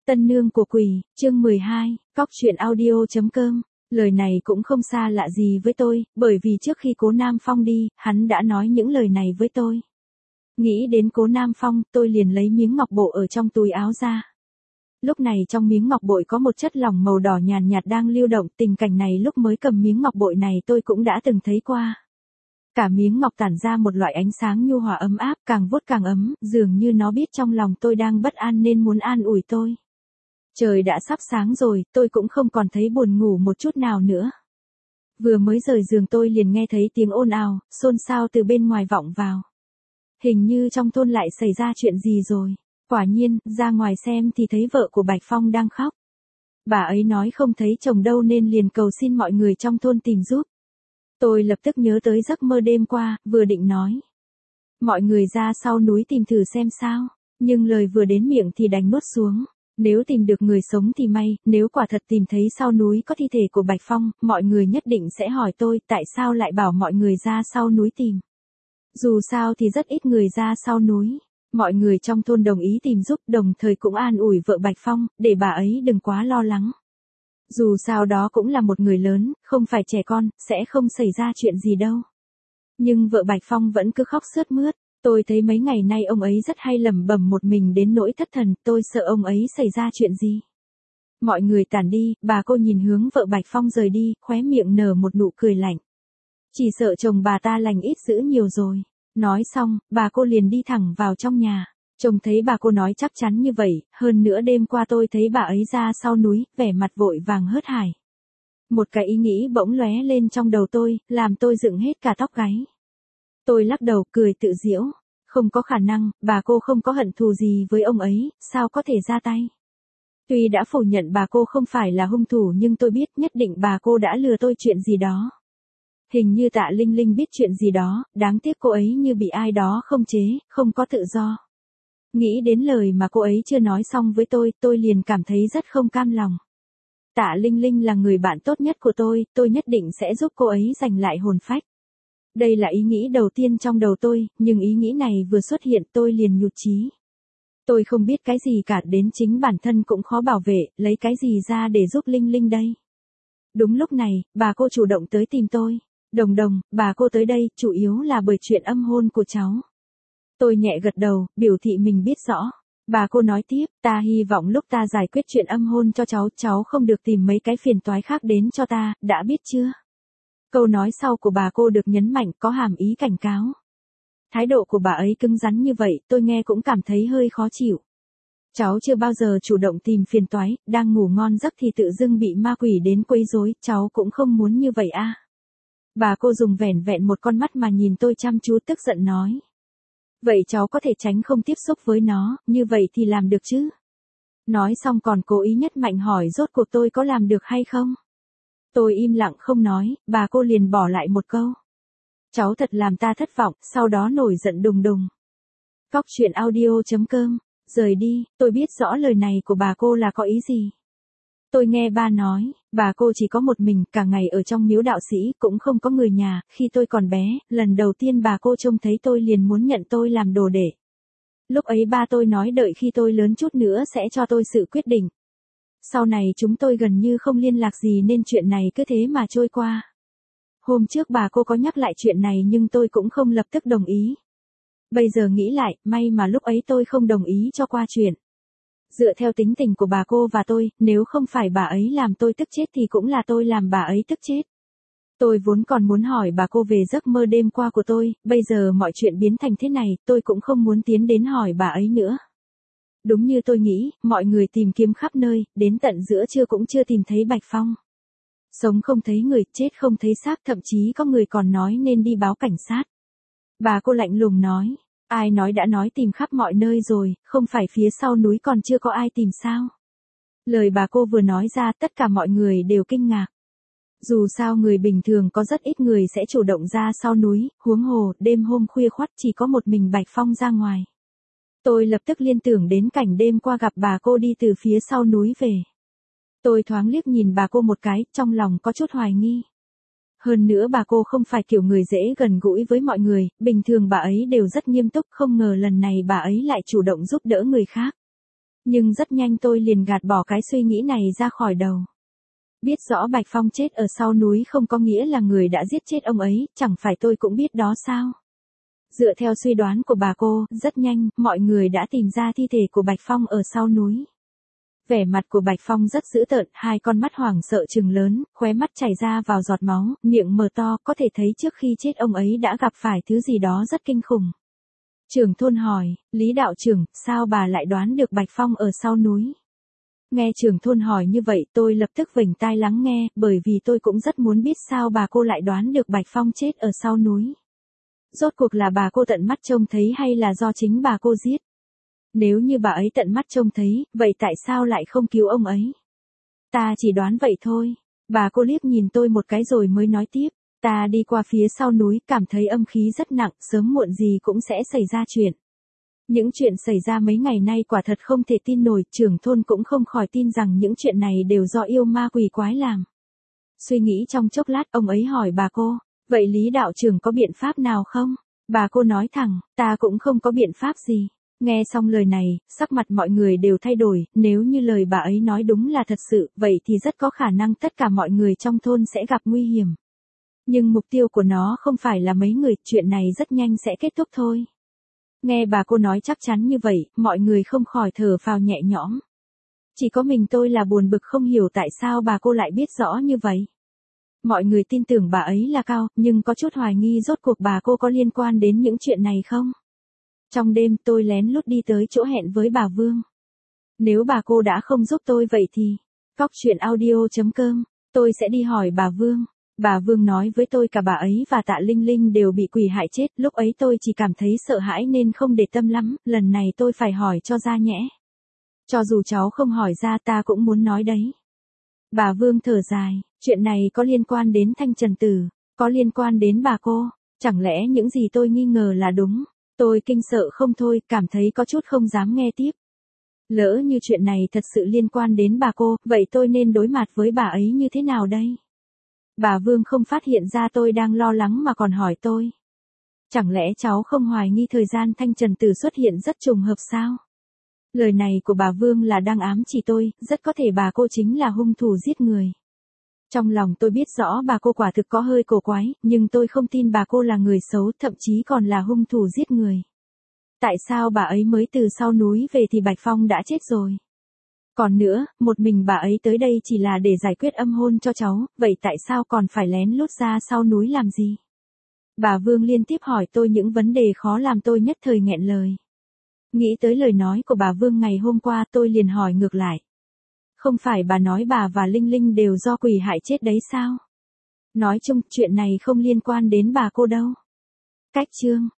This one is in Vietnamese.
Tân nương của quỷ, chương 12, cóc truyện audio.com. Lời này cũng không xa lạ gì với tôi, bởi vì trước khi Cố Nam Phong đi, hắn đã nói những lời này với tôi. Nghĩ đến Cố Nam Phong, tôi liền lấy miếng ngọc bội ở trong túi áo ra. Lúc này trong miếng ngọc bội có một chất lỏng màu đỏ nhàn nhạt đang lưu động, tình cảnh này lúc mới cầm miếng ngọc bội này tôi cũng đã từng thấy qua. Cả miếng ngọc tản ra một loại ánh sáng nhu hòa ấm áp, càng vuốt càng ấm, dường như nó biết trong lòng tôi đang bất an nên muốn an ủi tôi. Trời đã sắp sáng rồi, tôi cũng không còn thấy buồn ngủ một chút nào nữa. Vừa mới rời giường tôi liền nghe thấy tiếng ồn ào, xôn xao từ bên ngoài vọng vào. Hình như trong thôn lại xảy ra chuyện gì rồi. Quả nhiên, ra ngoài xem thì thấy vợ của Bạch Phong đang khóc. Bà ấy nói không thấy chồng đâu nên liền cầu xin mọi người trong thôn tìm giúp. Tôi lập tức nhớ tới giấc mơ đêm qua, vừa định nói. Mọi người ra sau núi tìm thử xem sao, nhưng lời vừa đến miệng thì đành nuốt xuống. Nếu tìm được người sống thì may, nếu quả thật tìm thấy sau núi có thi thể của Bạch Phong, mọi người nhất định sẽ hỏi tôi tại sao lại bảo mọi người ra sau núi tìm. Dù sao thì rất ít người ra sau núi. Mọi người trong thôn đồng ý tìm giúp, đồng thời cũng an ủi vợ Bạch Phong, để bà ấy đừng quá lo lắng. Dù sao đó cũng là một người lớn, không phải trẻ con, sẽ không xảy ra chuyện gì đâu. Nhưng vợ Bạch Phong vẫn cứ khóc sướt mướt. Tôi thấy mấy ngày nay ông ấy rất hay lẩm bẩm một mình đến nỗi thất thần, tôi sợ ông ấy xảy ra chuyện gì. Mọi người tản đi, bà cô nhìn hướng vợ Bạch Phong rời đi, khóe miệng nở một nụ cười lạnh. Chỉ sợ chồng bà ta lành ít dữ nhiều rồi. Nói xong, bà cô liền đi thẳng vào trong nhà. Chồng thấy bà cô nói chắc chắn như vậy, hơn nữa đêm qua tôi thấy bà ấy ra sau núi, vẻ mặt vội vàng hớt hải. Một cái ý nghĩ bỗng lóe lên trong đầu tôi, làm tôi dựng hết cả tóc gáy. Tôi lắc đầu, cười tự giễu. Không có khả năng, bà cô không có hận thù gì với ông ấy, sao có thể ra tay. Tuy đã phủ nhận bà cô không phải là hung thủ nhưng tôi biết nhất định bà cô đã lừa tôi chuyện gì đó. Hình như Tạ Linh Linh biết chuyện gì đó, đáng tiếc cô ấy như bị ai đó không chế, không có tự do. Nghĩ đến lời mà cô ấy chưa nói xong với tôi liền cảm thấy rất không cam lòng. Tạ Linh Linh là người bạn tốt nhất của tôi nhất định sẽ giúp cô ấy giành lại hồn phách. Đây là ý nghĩ đầu tiên trong đầu tôi, nhưng ý nghĩ này vừa xuất hiện tôi liền nhụt chí. Tôi không biết cái gì cả, đến chính bản thân cũng khó bảo vệ, lấy cái gì ra để giúp Linh Linh đây. Đúng lúc này, bà cô chủ động tới tìm tôi. Đồng đồng, bà cô tới đây, chủ yếu là bởi chuyện âm hôn của cháu. Tôi nhẹ gật đầu, biểu thị mình biết rõ. Bà cô nói tiếp, ta hy vọng lúc ta giải quyết chuyện âm hôn cho cháu không được tìm mấy cái phiền toái khác đến cho ta, đã biết chưa? Câu nói sau của bà cô được nhấn mạnh có hàm ý cảnh cáo. Thái độ của bà ấy cứng rắn như vậy, tôi nghe cũng cảm thấy hơi khó chịu. Cháu chưa bao giờ chủ động tìm phiền toái, đang ngủ ngon giấc thì tự dưng bị ma quỷ đến quấy rối, cháu cũng không muốn như vậy à. Bà cô dùng vẻn vẹn một con mắt mà nhìn tôi chăm chú tức giận nói. Vậy cháu có thể tránh không tiếp xúc với nó, như vậy thì làm được chứ? Nói xong còn cố ý nhất mạnh hỏi rốt cuộc tôi có làm được hay không? Tôi im lặng không nói, bà cô liền bỏ lại một câu. Cháu thật làm ta thất vọng, sau đó nổi giận đùng đùng. Cóc truyện audio.com, rời đi, tôi biết rõ lời này của bà cô là có ý gì. Tôi nghe ba nói, bà cô chỉ có một mình, cả ngày ở trong miếu đạo sĩ, cũng không có người nhà, khi tôi còn bé, lần đầu tiên bà cô trông thấy tôi liền muốn nhận tôi làm đồ đệ. Lúc ấy ba tôi nói đợi khi tôi lớn chút nữa sẽ cho tôi sự quyết định. Sau này chúng tôi gần như không liên lạc gì nên chuyện này cứ thế mà trôi qua. Hôm trước bà cô có nhắc lại chuyện này nhưng tôi cũng không lập tức đồng ý. Bây giờ nghĩ lại, may mà lúc ấy tôi không đồng ý cho qua chuyện. Dựa theo tính tình của bà cô và tôi, nếu không phải bà ấy làm tôi tức chết thì cũng là tôi làm bà ấy tức chết. Tôi vốn còn muốn hỏi bà cô về giấc mơ đêm qua của tôi, bây giờ mọi chuyện biến thành thế này, tôi cũng không muốn tiến đến hỏi bà ấy nữa. Đúng như tôi nghĩ, mọi người tìm kiếm khắp nơi, đến tận giữa trưa cũng chưa tìm thấy Bạch Phong. Sống không thấy người, chết không thấy xác, thậm chí có người còn nói nên đi báo cảnh sát. Bà cô lạnh lùng nói, ai nói đã nói tìm khắp mọi nơi rồi, không phải phía sau núi còn chưa có ai tìm sao? Lời bà cô vừa nói ra tất cả mọi người đều kinh ngạc. Dù sao người bình thường có rất ít người sẽ chủ động ra sau núi, huống hồ, đêm hôm khuya khoắt chỉ có một mình Bạch Phong ra ngoài. Tôi lập tức liên tưởng đến cảnh đêm qua gặp bà cô đi từ phía sau núi về. Tôi thoáng liếc nhìn bà cô một cái, trong lòng có chút hoài nghi. Hơn nữa bà cô không phải kiểu người dễ gần gũi với mọi người, bình thường bà ấy đều rất nghiêm túc, không ngờ lần này bà ấy lại chủ động giúp đỡ người khác. Nhưng rất nhanh tôi liền gạt bỏ cái suy nghĩ này ra khỏi đầu. Biết rõ Bạch Phong chết ở sau núi không có nghĩa là người đã giết chết ông ấy, chẳng phải tôi cũng biết đó sao? Dựa theo suy đoán của bà cô, rất nhanh, mọi người đã tìm ra thi thể của Bạch Phong ở sau núi. Vẻ mặt của Bạch Phong rất dữ tợn, hai con mắt hoảng sợ trừng lớn, khóe mắt chảy ra vào giọt máu, miệng mở to, có thể thấy trước khi chết ông ấy đã gặp phải thứ gì đó rất kinh khủng. Trưởng thôn hỏi, Lý đạo trưởng, sao bà lại đoán được Bạch Phong ở sau núi? Nghe trưởng thôn hỏi như vậy tôi lập tức vểnh tai lắng nghe, bởi vì tôi cũng rất muốn biết sao bà cô lại đoán được Bạch Phong chết ở sau núi. Rốt cuộc là bà cô tận mắt trông thấy hay là do chính bà cô giết? Nếu như bà ấy tận mắt trông thấy, vậy tại sao lại không cứu ông ấy? Ta chỉ đoán vậy thôi. Bà cô liếc nhìn tôi một cái rồi mới nói tiếp. Ta đi qua phía sau núi, cảm thấy âm khí rất nặng, sớm muộn gì cũng sẽ xảy ra chuyện. Những chuyện xảy ra mấy ngày nay quả thật không thể tin nổi, trưởng thôn cũng không khỏi tin rằng những chuyện này đều do yêu ma quỷ quái làm. Suy nghĩ trong chốc lát, ông ấy hỏi bà cô, vậy Lý đạo trưởng có biện pháp nào không? Bà cô nói thẳng, ta cũng không có biện pháp gì. Nghe xong lời này, sắc mặt mọi người đều thay đổi, nếu như lời bà ấy nói đúng là thật sự, vậy thì rất có khả năng tất cả mọi người trong thôn sẽ gặp nguy hiểm. Nhưng mục tiêu của nó không phải là mấy người, chuyện này rất nhanh sẽ kết thúc thôi. Nghe bà cô nói chắc chắn như vậy, mọi người không khỏi thở phào nhẹ nhõm. Chỉ có mình tôi là buồn bực không hiểu tại sao bà cô lại biết rõ như vậy. Mọi người tin tưởng bà ấy là cao, nhưng có chút hoài nghi rốt cuộc bà cô có liên quan đến những chuyện này không? Trong đêm tôi lén lút đi tới chỗ hẹn với bà Vương. Nếu bà cô đã không giúp tôi vậy thì, coctruyện.audio.com, tôi sẽ đi hỏi bà Vương. Bà Vương nói với tôi cả bà ấy và Tạ Linh Linh đều bị quỷ hại chết, lúc ấy tôi chỉ cảm thấy sợ hãi nên không để tâm lắm, lần này tôi phải hỏi cho ra nhẽ. Cho dù cháu không hỏi ra ta cũng muốn nói đấy. Bà Vương thở dài, chuyện này có liên quan đến Thanh Trần Tử, có liên quan đến bà cô, chẳng lẽ những gì tôi nghi ngờ là đúng? Tôi kinh sợ không thôi, cảm thấy có chút không dám nghe tiếp. Lỡ như chuyện này thật sự liên quan đến bà cô, vậy tôi nên đối mặt với bà ấy như thế nào đây? Bà Vương không phát hiện ra tôi đang lo lắng mà còn hỏi tôi. Chẳng lẽ cháu không hoài nghi thời gian Thanh Trần Tử xuất hiện rất trùng hợp sao? Lời này của bà Vương là đang ám chỉ tôi, rất có thể bà cô chính là hung thủ giết người. Trong lòng tôi biết rõ bà cô quả thực có hơi cổ quái, nhưng tôi không tin bà cô là người xấu, thậm chí còn là hung thủ giết người. Tại sao bà ấy mới từ sau núi về thì Bạch Phong đã chết rồi? Còn nữa, một mình bà ấy tới đây chỉ là để giải quyết âm hôn cho cháu, vậy tại sao còn phải lén lút ra sau núi làm gì? Bà Vương liên tiếp hỏi tôi những vấn đề khó làm tôi nhất thời nghẹn lời. Nghĩ tới lời nói của bà Vương ngày hôm qua tôi liền hỏi ngược lại. Không phải bà nói bà và Linh Linh đều do quỷ hại chết đấy sao? Nói chung, chuyện này không liên quan đến bà cô đâu. Cách chương